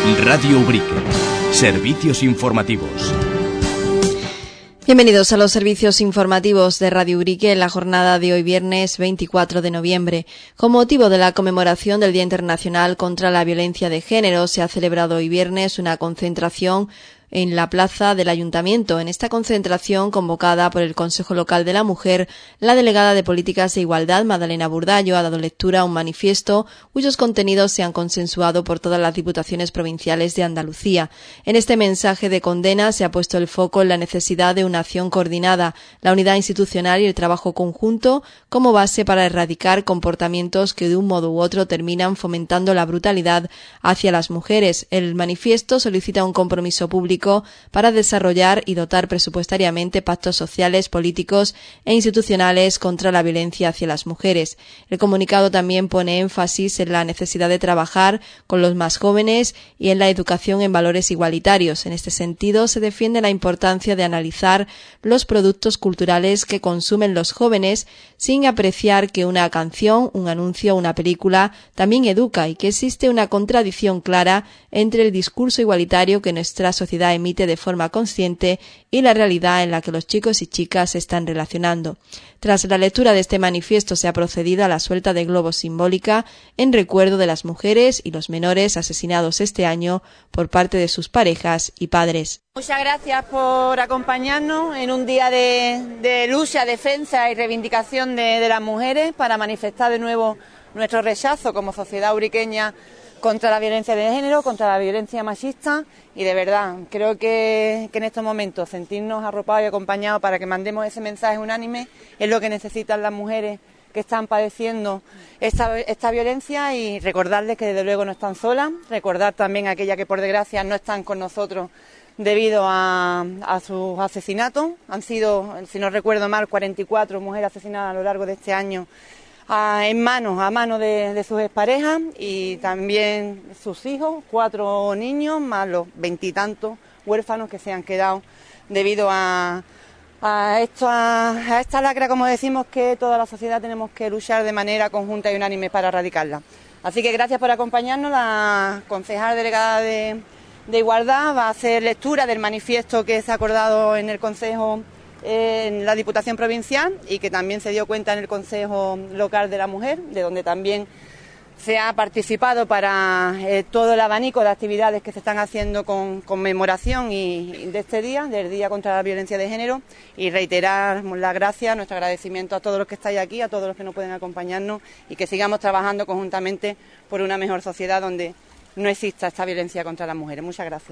Radio Ubrique. Servicios informativos. Bienvenidos a los servicios informativos de Radio Ubrique en la jornada de hoy viernes 24 de noviembre. Con motivo de la conmemoración del Día Internacional contra la Violencia de Género, se ha celebrado hoy viernes una concentración en la plaza del Ayuntamiento. En esta concentración, convocada por el Consejo Local de la Mujer, la delegada de Políticas de Igualdad, Madalena Burdallo, ha dado lectura a un manifiesto cuyos contenidos se han consensuado por todas las diputaciones provinciales de Andalucía. En este mensaje de condena se ha puesto el foco en la necesidad de una acción coordinada, la unidad institucional y el trabajo conjunto como base para erradicar comportamientos que de un modo u otro terminan fomentando la brutalidad hacia las mujeres. El manifiesto solicita un compromiso público para desarrollar y dotar presupuestariamente pactos sociales, políticos e institucionales contra la violencia hacia las mujeres. El comunicado también pone énfasis en la necesidad de trabajar con los más jóvenes y en la educación en valores igualitarios. En este sentido, se defiende la importancia de analizar los productos culturales que consumen los jóvenes sin apreciar que una canción, un anuncio o una película también educa y que existe una contradicción clara entre el discurso igualitario que nuestra sociedad emite de forma consciente y la realidad en la que los chicos y chicas se están relacionando. Tras la lectura de este manifiesto se ha procedido a la suelta de globos simbólica en recuerdo de las mujeres y los menores asesinados este año por parte de sus parejas y padres. Muchas gracias por acompañarnos en un día de lucha, defensa y reivindicación de las mujeres para manifestar de nuevo nuestro rechazo como sociedad ubriqueña contra la violencia de género, contra la violencia machista, y de verdad creo que en estos momentos sentirnos arropados y acompañados para que mandemos ese mensaje unánime es lo que necesitan las mujeres que están padeciendo esta violencia, y recordarles que desde luego no están solas, recordar también a aquellas que por desgracia no están con nosotros debido a sus asesinatos. Han sido, si no recuerdo mal, 44 mujeres asesinadas a lo largo de este año a manos de sus exparejas, y también sus hijos, 4 niños, más los 20 y tantos huérfanos que se han quedado debido a esta lacra, como decimos, que toda la sociedad tenemos que luchar de manera conjunta y unánime para erradicarla. Así que gracias por acompañarnos. La concejal delegada de Igualdad va a hacer lectura del manifiesto que se ha acordado en el Consejo, en la Diputación Provincial, y que también se dio cuenta en el Consejo Local de la Mujer, de donde también se ha participado para todo el abanico de actividades que se están haciendo con conmemoración de este día, del Día contra la Violencia de Género, y reiterar las gracias, nuestro agradecimiento a todos los que estáis aquí, a todos los que nos pueden acompañarnos, y que sigamos trabajando conjuntamente por una mejor sociedad donde no exista esta violencia contra las mujeres. Muchas gracias.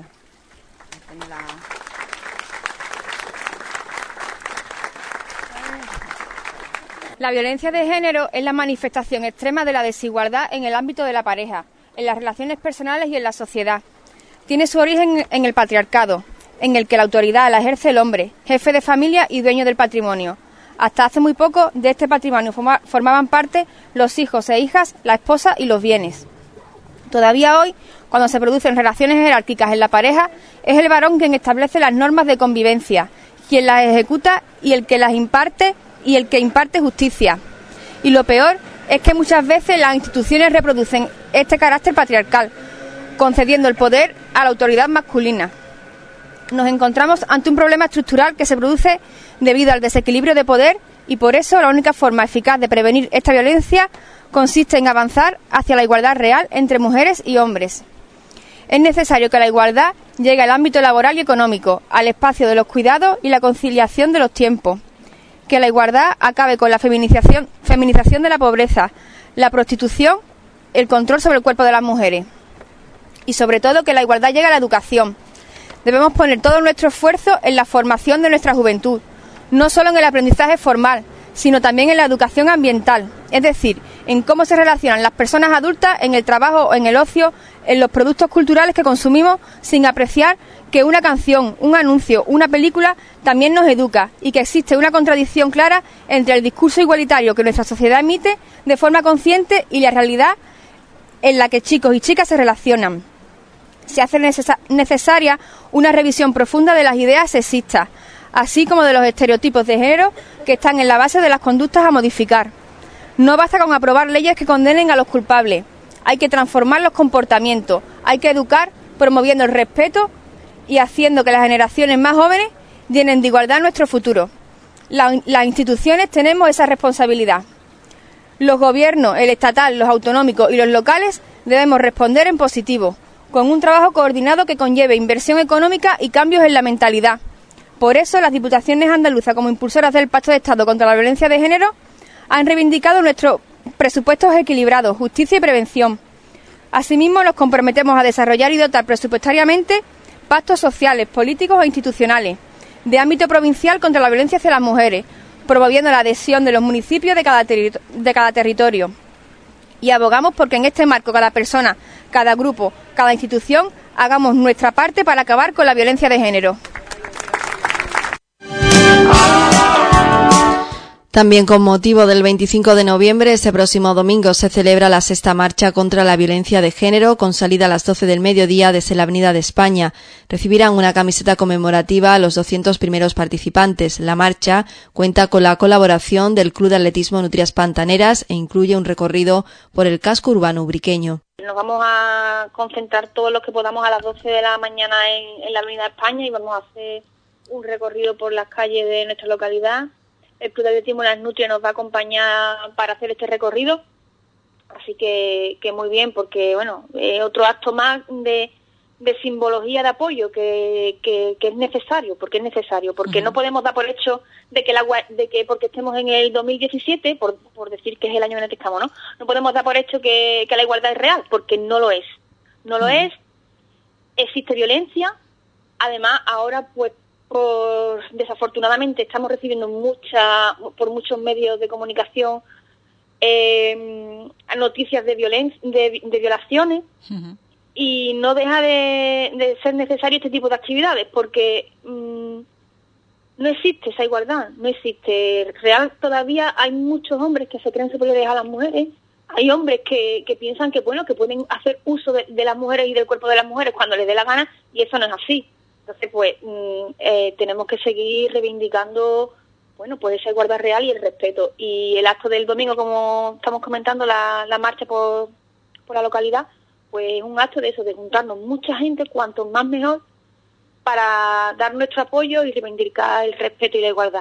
La violencia de género es la manifestación extrema de la desigualdad en el ámbito de la pareja, en las relaciones personales y en la sociedad. Tiene su origen en el patriarcado, en el que la autoridad la ejerce el hombre, jefe de familia y dueño del patrimonio. Hasta hace muy poco de este patrimonio formaban parte los hijos e hijas, la esposa y los bienes. Todavía hoy, cuando se producen relaciones jerárquicas en la pareja, es el varón quien establece las normas de convivencia, quien las ejecuta y el que imparte justicia. Y lo peor es que muchas veces las instituciones reproducen este carácter patriarcal, concediendo el poder a la autoridad masculina. Nos encontramos ante un problema estructural que se produce debido al desequilibrio de poder, y por eso la única forma eficaz de prevenir esta violencia consiste en avanzar hacia la igualdad real entre mujeres y hombres. Es necesario que la igualdad llegue al ámbito laboral y económico, al espacio de los cuidados y la conciliación de los tiempos. Que la igualdad acabe con la feminización de la pobreza, la prostitución, el control sobre el cuerpo de las mujeres. Y sobre todo que la igualdad llegue a la educación. Debemos poner todo nuestro esfuerzo en la formación de nuestra juventud, no solo en el aprendizaje formal, sino también en la educación ambiental, es decir, en cómo se relacionan las personas adultas en el trabajo o en el ocio, en los productos culturales que consumimos, sin apreciar que una canción, un anuncio, una película también nos educa, y que existe una contradicción clara entre el discurso igualitario que nuestra sociedad emite de forma consciente y la realidad en la que chicos y chicas se relacionan. Se hace necesaria una revisión profunda de las ideas sexistas, así como de los estereotipos de género que están en la base de las conductas a modificar. No basta con aprobar leyes que condenen a los culpables, hay que transformar los comportamientos, hay que educar promoviendo el respeto y haciendo que las generaciones más jóvenes llenen de igualdad nuestro futuro. Las instituciones tenemos esa responsabilidad. Los gobiernos, el estatal, los autonómicos y los locales debemos responder en positivo, con un trabajo coordinado que conlleve inversión económica y cambios en la mentalidad. Por eso, las diputaciones andaluzas, como impulsoras del Pacto de Estado contra la Violencia de Género, han reivindicado nuestros presupuestos equilibrados, justicia y prevención. Asimismo, nos comprometemos a desarrollar y dotar presupuestariamente pactos sociales, políticos e institucionales de ámbito provincial contra la violencia hacia las mujeres, promoviendo la adhesión de los municipios de cada territorio. Y abogamos porque en este marco cada persona, cada grupo, cada institución hagamos nuestra parte para acabar con la violencia de género. También con motivo del 25 de noviembre, este próximo domingo, se celebra la sexta marcha contra la violencia de género, con salida a las 12 del mediodía desde la Avenida de España. Recibirán una camiseta conmemorativa a los 200 primeros participantes. La marcha cuenta con la colaboración del Club de Atletismo Nutrias Pantaneras e incluye un recorrido por el casco urbano ubriqueño. Nos vamos a concentrar todo lo que podamos a las 12 de la mañana en la Avenida de España y vamos a hacer un recorrido por las calles de nuestra localidad. El Club de Atletismo Las Nutrias nos va a acompañar para hacer este recorrido, así que muy bien, porque bueno, otro acto más de simbología de apoyo que es necesario, porque no podemos dar por hecho de que porque estemos en el 2017, por decir que es el año en el que estamos, no podemos dar por hecho que la igualdad es real, porque no lo es, existe violencia, además ahora pues desafortunadamente estamos recibiendo por muchos medios de comunicación noticias de violaciones, y no deja de ser necesario este tipo de actividades porque no existe esa igualdad, no existe real. Todavía hay muchos hombres que se creen superiores a las mujeres, hay hombres que piensan que pueden hacer uso de las mujeres y del cuerpo de las mujeres cuando les dé la gana, y eso no es así. Entonces, pues, tenemos que seguir reivindicando, pues esa igualdad real y el respeto. Y el acto del domingo, como estamos comentando, la marcha por la localidad, pues es un acto de eso, de juntarnos mucha gente, cuanto más mejor, para dar nuestro apoyo y reivindicar el respeto y la igualdad.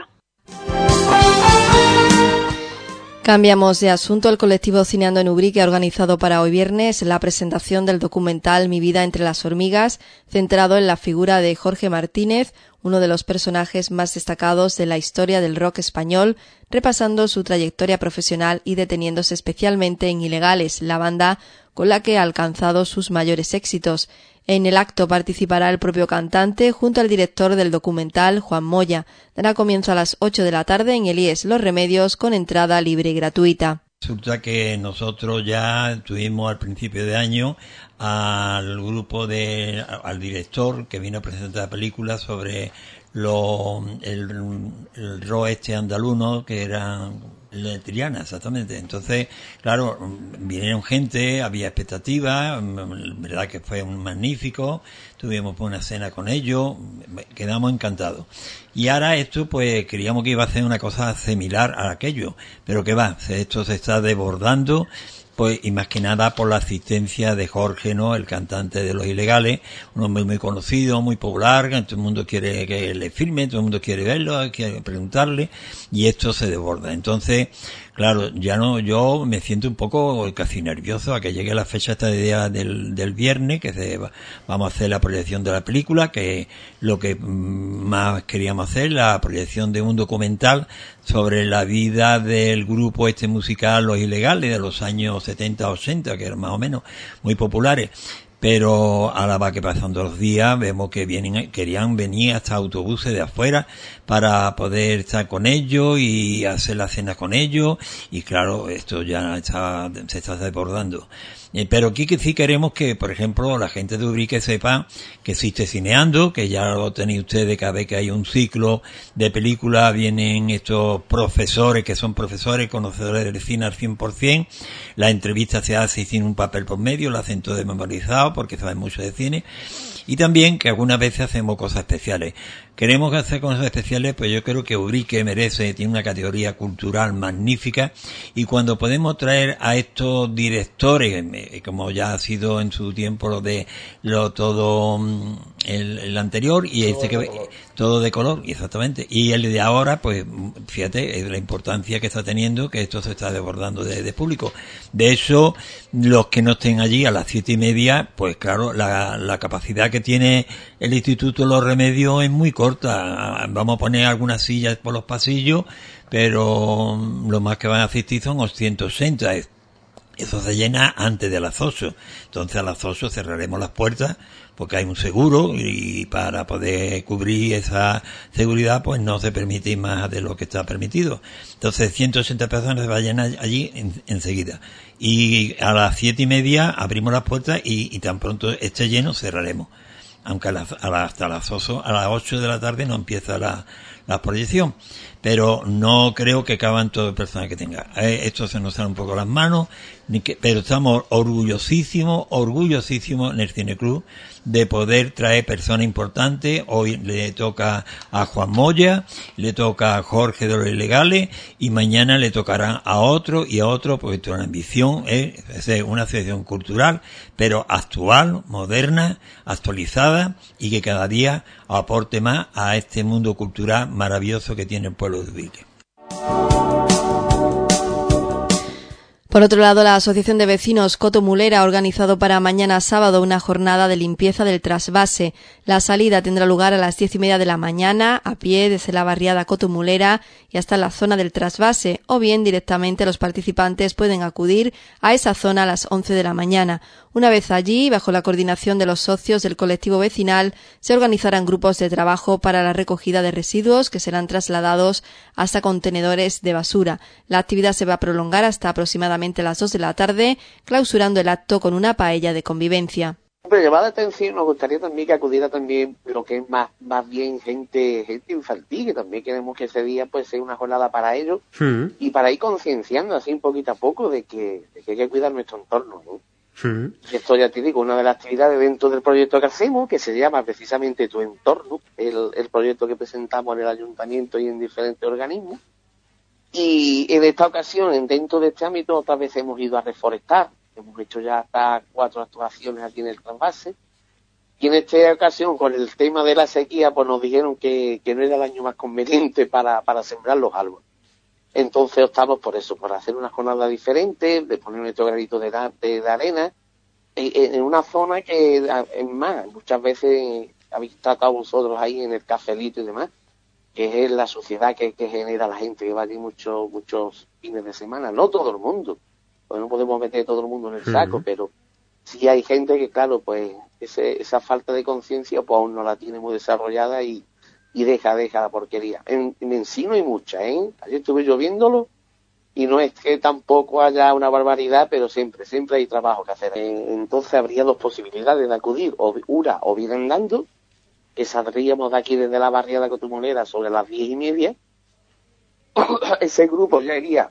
Cambiamos de asunto. El colectivo Cineando en Ubrique ha organizado para hoy viernes la presentación del documental Mi vida entre las hormigas, centrado en la figura de Jorge Martínez, uno de los personajes más destacados de la historia del rock español, repasando su trayectoria profesional y deteniéndose especialmente en Ilegales, la banda con la que ha alcanzado sus mayores éxitos. En el acto participará el propio cantante junto al director del documental, Juan Moya. Dará comienzo a las 8 de la tarde en el IES Los Remedios, con entrada libre y gratuita. Resulta que nosotros ya tuvimos al principio de año al al director que vino a presentar la película sobre el rock andaluno, que era de Triana, exactamente. Entonces, claro, vinieron gente, había expectativas, verdad que fue un magnífico, tuvimos una cena con ellos, quedamos encantados. Y ahora esto, pues, creíamos que iba a ser una cosa similar a aquello, pero que va, esto se está desbordando, pues, y más que nada por la asistencia de Jorge, ¿no?, el cantante de Los Ilegales, un hombre muy conocido, muy popular, que todo el mundo quiere que le firme, todo el mundo quiere verlo, quiere preguntarle, y esto se desborda. Entonces, claro, yo me siento un poco casi nervioso a que llegue la fecha esta día del viernes, que vamos a hacer la proyección de la película, que lo que más queríamos hacer, la proyección de un documental sobre la vida del grupo musical Los Ilegales de los años 70-80, que eran más o menos muy populares. Pero ahora va que pasando los días, vemos que querían venir hasta autobuses de afuera para poder estar con ellos y hacer la cena con ellos, y claro, esto ya se está desbordando. Pero aquí que sí queremos que, por ejemplo, la gente de Ubrique sepa que existe Cineando, que ya lo tenéis ustedes, cada vez que hay un ciclo de películas vienen estos profesores, que son profesores, conocedores del cine al 100%, la entrevista se hace sin un papel por medio, lo hacen todo memorizado porque saben mucho de cine, y también que algunas veces hacemos cosas especiales. queremos hacer cosas especiales, pues yo creo que Ubrique tiene una categoría cultural magnífica, y cuando podemos traer a estos directores, como ya ha sido en su tiempo el anterior y todo de color, exactamente, y el de ahora, pues fíjate la importancia que está teniendo, que esto se está desbordando de público. De hecho, los que no estén allí a las 7:30, pues claro, la capacidad que tiene el Instituto Los Remedios es muy corta. Vamos a poner algunas sillas por los pasillos, pero lo más que van a asistir son 160. Eso se llena antes de las 8. Entonces a las 8 cerraremos las puertas, porque hay un seguro, y para poder cubrir esa seguridad pues no se permite más de lo que está permitido. Entonces 180 personas se van a llenar allí enseguida. Y a las 7:30 abrimos las puertas y tan pronto esté lleno cerraremos. Aunque hasta las 8 de la tarde no empieza la proyección. Pero no creo que caban todas las personas que tenga. Esto se nos sale un poco las manos, pero estamos orgullosísimos en el Cine Club de poder traer personas importantes. Hoy le toca a Juan Moya, le toca a Jorge de los Ilegales, y mañana le tocará a otro y a otro, porque toda la ambición es una asociación cultural, pero actual, moderna, actualizada, y que cada día aporte más a este mundo cultural maravilloso que tiene el pueblo de Ubrique. Por otro lado, la Asociación de Vecinos Coto Mulera ha organizado para mañana sábado una jornada de limpieza del trasvase. La salida tendrá lugar a las 10:30 de la mañana, a pie desde la barriada Coto Mulera y hasta la zona del trasvase, o bien directamente los participantes pueden acudir a esa zona a las 11 de la mañana. Una vez allí, bajo la coordinación de los socios del colectivo vecinal, se organizarán grupos de trabajo para la recogida de residuos que serán trasladados hasta contenedores de basura. La actividad se va a prolongar hasta aproximadamente a las 2 de la tarde, clausurando el acto con una paella de convivencia. Pero llamar la atención, nos gustaría también que acudiera también lo que es más bien gente infantil, que también queremos que ese día pues sea una jornada para ellos, y para ir concienciando así un poquito a poco de que hay que cuidar nuestro entorno, ¿no? Y esto ya te digo, una de las actividades dentro del proyecto que hacemos, que se llama precisamente Tu Entorno, el proyecto que presentamos en el ayuntamiento y en diferentes organismos. Y en esta ocasión, dentro de este ámbito, otra vez hemos ido a reforestar. Hemos hecho ya hasta 4 actuaciones aquí en el trasvase. Y en esta ocasión, con el tema de la sequía, pues nos dijeron que no era el año más conveniente para sembrar los árboles. Entonces optamos por eso, por hacer una jornada diferente, de poner nuestro granito de arena, en una zona que, es más, muchas veces habéis tratado vosotros ahí en el cafelito y demás, que es la suciedad que genera la gente que va allí muchos fines de semana. No todo el mundo, pues no podemos meter todo el mundo en el saco, pero sí hay gente que, claro, pues esa falta de conciencia pues aún no la tiene muy desarrollada y deja la porquería. En sí no hay mucha, ¿eh? Ayer estuve lloviéndolo y no es que tampoco haya una barbaridad, pero siempre hay trabajo que hacer. Entonces habría 2 posibilidades de acudir, o bien andando, que saldríamos de aquí desde la barriada Coto Mulera sobre las 10:30. Ese grupo ya iría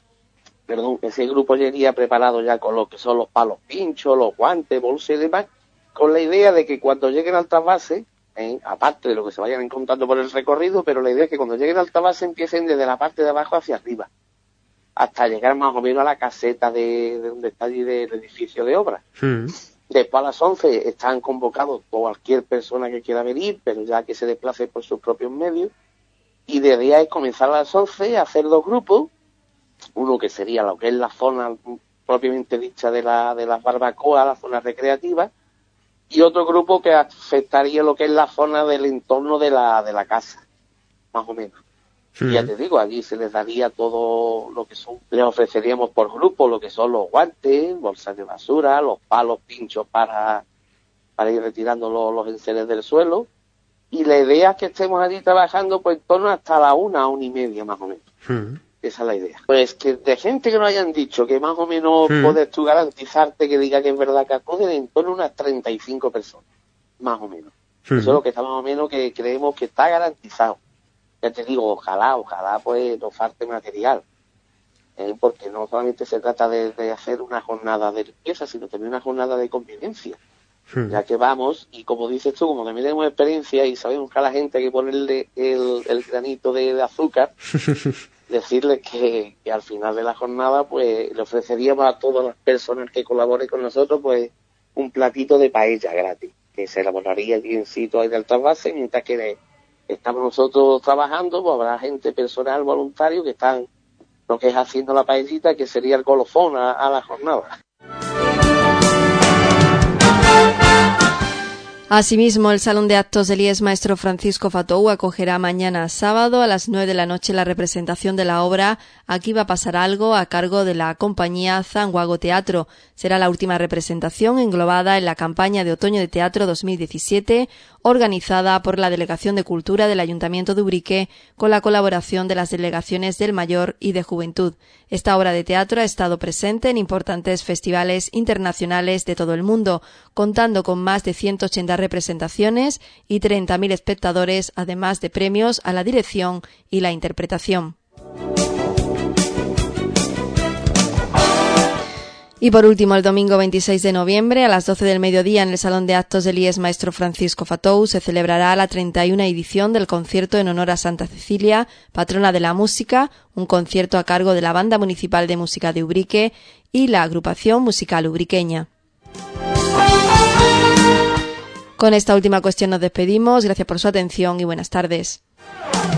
preparado ya con lo que son los palos pinchos, los guantes, bolsas y demás, con la idea de que cuando lleguen al trasvase, aparte de lo que se vayan encontrando por el recorrido, pero la idea es que cuando lleguen al trasvase empiecen desde la parte de abajo hacia arriba, hasta llegar más o menos a la caseta de donde está allí del edificio de obra. Después a las 11 están convocados cualquier persona que quiera venir, pero ya que se desplace por sus propios medios. Y la idea es comenzar a las 11 a hacer 2 grupos. Uno que sería lo que es la zona propiamente dicha de las barbacoas, la zona recreativa, y otro grupo que afectaría lo que es la zona del entorno de la casa, más o menos. Y ya te digo, allí se les daría todo lo que son, les ofreceríamos por grupo lo que son los guantes, bolsas de basura, los palos pinchos para ir retirando los enseres del suelo. Y la idea es que estemos allí trabajando pues en torno hasta la 1:30 más o menos. Esa es la idea. Pues que de gente que nos hayan dicho que más o menos puedes tú garantizarte que diga que es verdad que acuden en torno a unas 35 personas, más o menos. Eso es lo que está más o menos que creemos que está garantizado. Ya te digo, ojalá pues nos falte material, porque no solamente se trata de hacer una jornada de limpieza, sino también una jornada de convivencia. ya que vamos, y como dices tú, como también tenemos experiencia y sabemos que a la gente hay que ponerle el granito de azúcar, decirles que al final de la jornada pues le ofreceríamos a todas las personas que colaboren con nosotros pues un platito de paella gratis, que se elaboraría allí en sitio ahí de Altas Bases, mientras que estamos nosotros trabajando, pues habrá gente, personal, voluntario, que están lo que es haciendo la paellita, que sería el colofón a la jornada. Asimismo, el Salón de Actos del IES Maestro Francisco Fatou acogerá mañana sábado a las 9 de la noche la representación de la obra Aquí va a pasar algo, a cargo de la compañía Zanguago Teatro. Será la última representación englobada en la campaña de otoño de teatro 2017, organizada por la Delegación de Cultura del Ayuntamiento de Ubrique, con la colaboración de las delegaciones del Mayor y de Juventud. Esta obra de teatro ha estado presente en importantes festivales internacionales de todo el mundo, contando con más de 180 representaciones y 30.000 espectadores, además de premios a la dirección y la interpretación. Y por último, el domingo 26 de noviembre, a las 12 del mediodía, en el Salón de Actos del IES Maestro Francisco Fatou, se celebrará la 31 edición del concierto en honor a Santa Cecilia, patrona de la música, un concierto a cargo de la Banda Municipal de Música de Ubrique y la Agrupación Musical Ubriqueña. Con esta última cuestión nos despedimos. Gracias por su atención y buenas tardes.